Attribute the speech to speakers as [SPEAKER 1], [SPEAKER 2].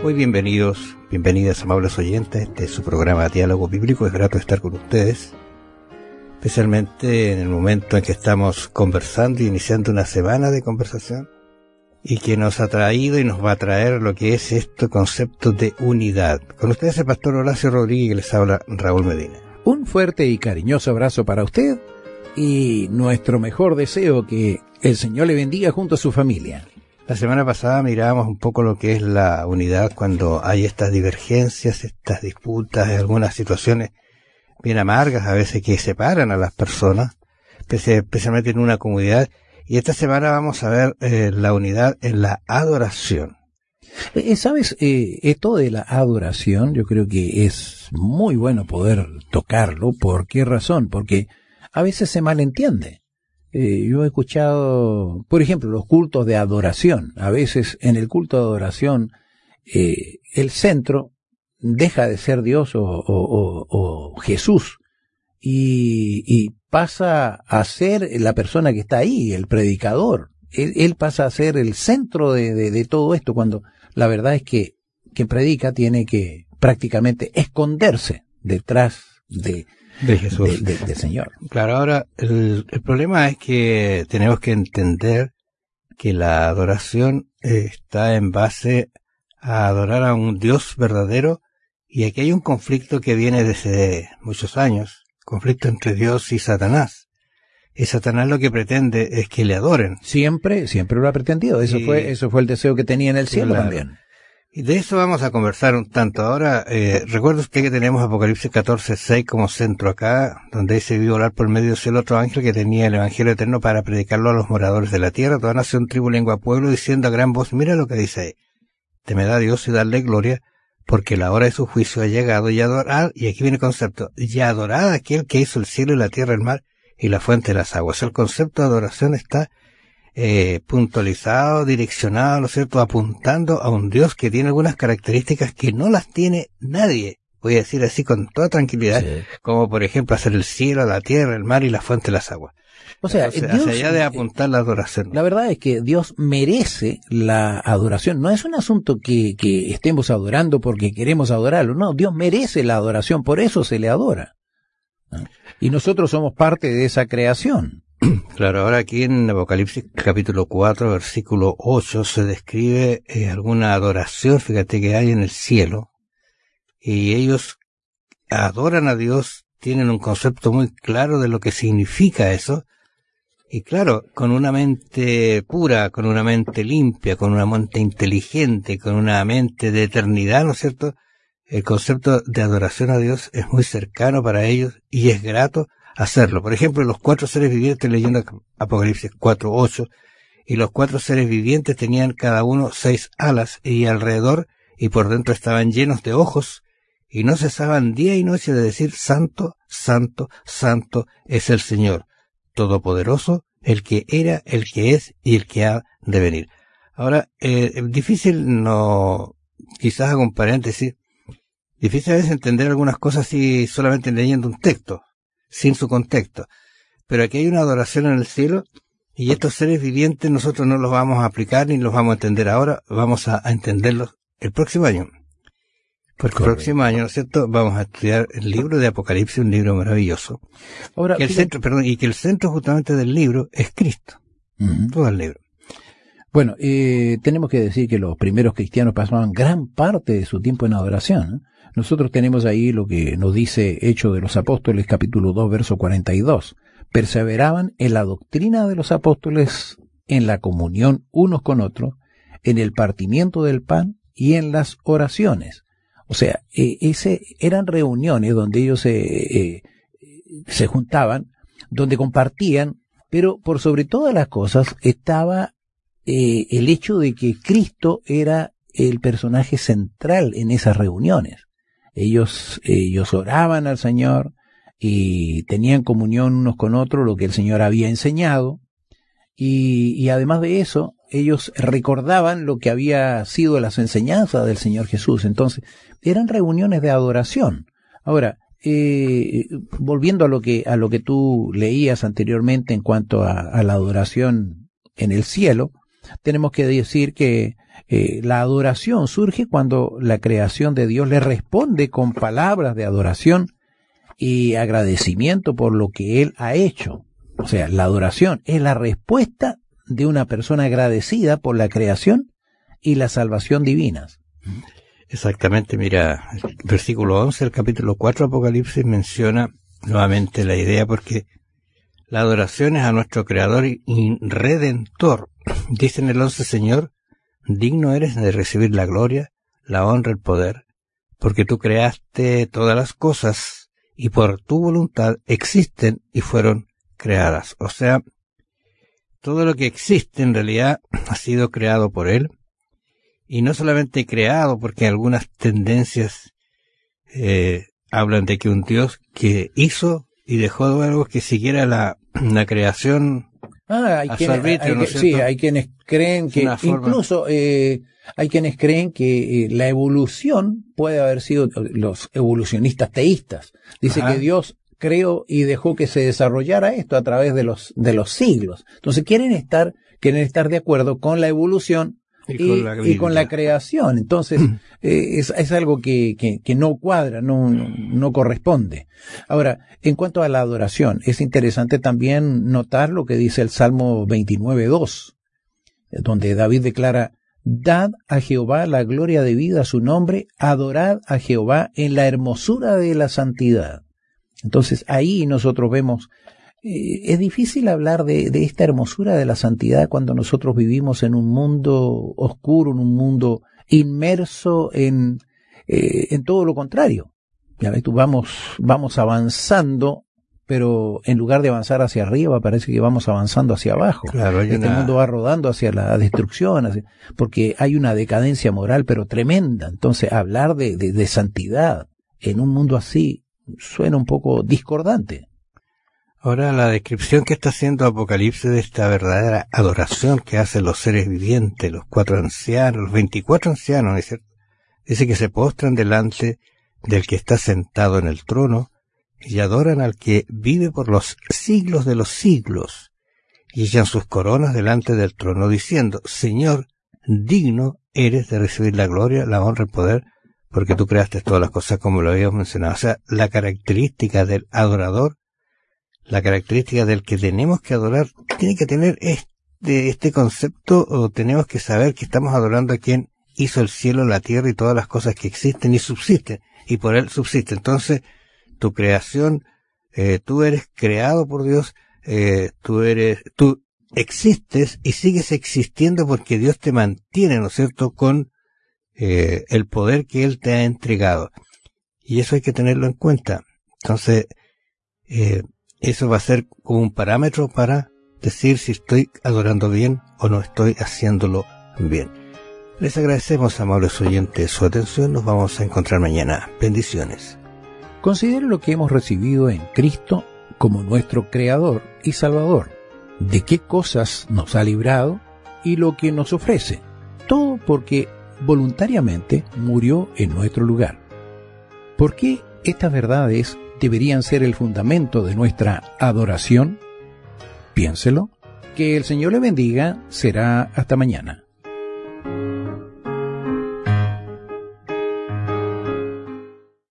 [SPEAKER 1] Muy bienvenidas amables oyentes. Este es su programa Diálogo Bíblico. Es grato estar con ustedes, especialmente en el momento en que estamos conversando y iniciando una semana de conversación y que nos ha traído y nos va a traer lo que es este concepto de unidad. Con ustedes el pastor Horacio Rodríguez, que les habla Raúl Medina.
[SPEAKER 2] Un fuerte y cariñoso abrazo para usted y nuestro mejor deseo, que el Señor le bendiga junto a su familia.
[SPEAKER 1] La semana pasada mirábamos un poco lo que es la unidad cuando hay estas divergencias, estas disputas, algunas situaciones bien amargas a veces que separan a las personas, especialmente en una comunidad. Y esta semana vamos a ver la unidad en la adoración.
[SPEAKER 2] ¿Sabes? Esto de la adoración yo creo que es muy bueno poder tocarlo. ¿Por qué razón? Porque a veces se malentiende. Yo he escuchado, por ejemplo, los cultos de adoración. A veces en el culto de adoración el centro deja de ser Dios o Jesús y pasa a ser la persona que está ahí, el predicador. Él pasa a ser el centro de todo esto, cuando la verdad es que quien predica tiene que prácticamente esconderse detrás de Jesús, del Señor.
[SPEAKER 1] Claro, ahora el problema es que tenemos que entender que la adoración está en base a adorar a un Dios verdadero, y aquí hay un conflicto que viene desde muchos años, conflicto entre Dios y Satanás. Y Satanás lo que pretende es que le adoren.
[SPEAKER 2] Siempre lo ha pretendido. Eso fue el deseo que tenía en el cielo, claro. También.
[SPEAKER 1] Y de eso vamos a conversar un tanto. Ahora, recuerda usted que tenemos Apocalipsis 14:6 como centro acá, donde se vio volar por medio del cielo otro ángel que tenía el Evangelio eterno para predicarlo a los moradores de la tierra, toda nación, tribu, lengua, pueblo, diciendo a gran voz, mira lo que dice ahí: temed a Dios y darle gloria, porque la hora de su juicio ha llegado, y adorad, y aquí viene el concepto, y adorad a aquel que hizo el cielo y la tierra, el mar y la fuente de las aguas. El concepto de adoración está puntualizado, direccionado, ¿no es cierto?, apuntando a un Dios que tiene algunas características que no las tiene nadie, voy a decir así con toda tranquilidad, sí. Como por ejemplo hacer el cielo, la tierra, el mar y la fuente de las aguas.
[SPEAKER 2] O sea,
[SPEAKER 1] Dios,
[SPEAKER 2] hacia
[SPEAKER 1] allá de apuntar la adoración.
[SPEAKER 2] La verdad es que Dios merece la adoración. No es un asunto que estemos adorando porque queremos adorarlo. No, Dios merece la adoración, por eso se le adora. Y nosotros somos parte de esa creación.
[SPEAKER 1] Claro, ahora aquí en Apocalipsis capítulo 4, versículo 8, se describe alguna adoración, fíjate, que hay en el cielo, y ellos adoran a Dios, tienen un concepto muy claro de lo que significa eso, y claro, con una mente pura, con una mente limpia, con una mente inteligente, con una mente de eternidad, ¿no es cierto? El concepto de adoración a Dios es muy cercano para ellos y es grato hacerlo. Por ejemplo, los 4 seres vivientes, leyendo Apocalipsis 4:8, y los 4 seres vivientes tenían cada uno 6 alas, y alrededor y por dentro estaban llenos de ojos, y no cesaban día y noche de decir: Santo, Santo, Santo es el Señor Todopoderoso, el que era, el que es y el que ha de venir. Ahora, difícil, no, quizás hago un paréntesis, difícil a veces entender algunas cosas si solamente leyendo un texto, sin su contexto. Pero aquí hay una adoración en el cielo, y estos seres vivientes nosotros no los vamos a aplicar ni los vamos a entender ahora, vamos a entenderlos el próximo año. Porque el próximo año, ¿no es cierto?, vamos a estudiar el libro de Apocalipsis, un libro maravilloso. Ahora, que el centro justamente del libro es Cristo. Uh-huh. Todo el libro.
[SPEAKER 2] Bueno, tenemos que decir que los primeros cristianos pasaban gran parte de su tiempo en adoración, ¿eh? Nosotros tenemos ahí lo que nos dice Hechos de los Apóstoles, capítulo 2, verso 42. Perseveraban en la doctrina de los apóstoles, en la comunión unos con otros, en el partimiento del pan y en las oraciones. O sea, eran reuniones donde ellos se juntaban, donde compartían, pero por sobre todas las cosas estaba el hecho de que Cristo era el personaje central en esas reuniones. Ellos oraban al Señor y tenían comunión unos con otros, lo que el Señor había enseñado, y además de eso, ellos recordaban lo que había sido las enseñanzas del Señor Jesús. Entonces, eran reuniones de adoración. Ahora, volviendo a lo que tú leías anteriormente en cuanto a la adoración en el cielo, tenemos que decir que la adoración surge cuando la creación de Dios le responde con palabras de adoración y agradecimiento por lo que Él ha hecho. O sea, la adoración es la respuesta de una persona agradecida por la creación y la salvación divinas.
[SPEAKER 1] Exactamente, mira, el versículo 11 del capítulo 4 de Apocalipsis menciona nuevamente la idea, porque la adoración es a nuestro Creador y Redentor. Dice en el 11, Señor, digno eres de recibir la gloria, la honra, el poder, porque tú creaste todas las cosas y por tu voluntad existen y fueron creadas. O sea, todo lo que existe en realidad ha sido creado por Él, y no solamente creado, porque algunas tendencias hablan de que un Dios que hizo y dejó algo que siguiera la creación a su arbitrio, ¿no es cierto?
[SPEAKER 2] Sí, hay quienes creen que incluso hay quienes creen que la evolución puede haber sido los evolucionistas teístas. Dice que Dios creó y dejó que se desarrollara esto a través de los siglos. Entonces quieren estar de acuerdo con la evolución y con la creación. Entonces es algo que no cuadra, no corresponde. Ahora, en cuanto a la adoración, es interesante también notar lo que dice el Salmo 29:2, donde David declara: dad a Jehová la gloria debida a su nombre, adorad a Jehová en la hermosura de la santidad. Entonces ahí nosotros vemos, es difícil hablar de esta hermosura de la santidad cuando nosotros vivimos en un mundo oscuro, en un mundo inmerso en todo lo contrario. Ya ves, vamos avanzando, pero en lugar de avanzar hacia arriba, parece que vamos avanzando hacia abajo.
[SPEAKER 1] Claro,
[SPEAKER 2] mundo va rodando hacia la destrucción, porque hay una decadencia moral, pero tremenda. Entonces, hablar de santidad en un mundo así suena un poco discordante.
[SPEAKER 1] Ahora, la descripción que está haciendo Apocalipsis de esta verdadera adoración que hacen los seres vivientes, los 4 ancianos, los 24 ancianos, ¿no es cierto? Dice que se postran delante del que está sentado en el trono y adoran al que vive por los siglos de los siglos, y echan sus coronas delante del trono diciendo: Señor, digno eres de recibir la gloria, la honra, el poder, porque tú creaste todas las cosas, como lo habíamos mencionado. O sea, la característica del adorador, la característica del que tenemos que adorar, tiene que tener este concepto, o tenemos que saber que estamos adorando a quien hizo el cielo, la tierra y todas las cosas que existen y subsisten, y por él subsiste. Entonces, tu creación, tú eres creado por Dios, tú existes y sigues existiendo porque Dios te mantiene, ¿no es cierto?, con el poder que Él te ha entregado. Y eso hay que tenerlo en cuenta. Entonces, eso va a ser como un parámetro para decir si estoy adorando bien o no estoy haciéndolo bien. Les agradecemos, amables oyentes, su atención. Nos vamos a encontrar mañana. Bendiciones.
[SPEAKER 2] Considere lo que hemos recibido en Cristo como nuestro Creador y Salvador, de qué cosas nos ha librado y lo que nos ofrece. Todo porque voluntariamente murió en nuestro lugar. ¿Por qué estas verdades deberían ser el fundamento de nuestra adoración? Piénselo. Que el Señor le bendiga. Será hasta mañana.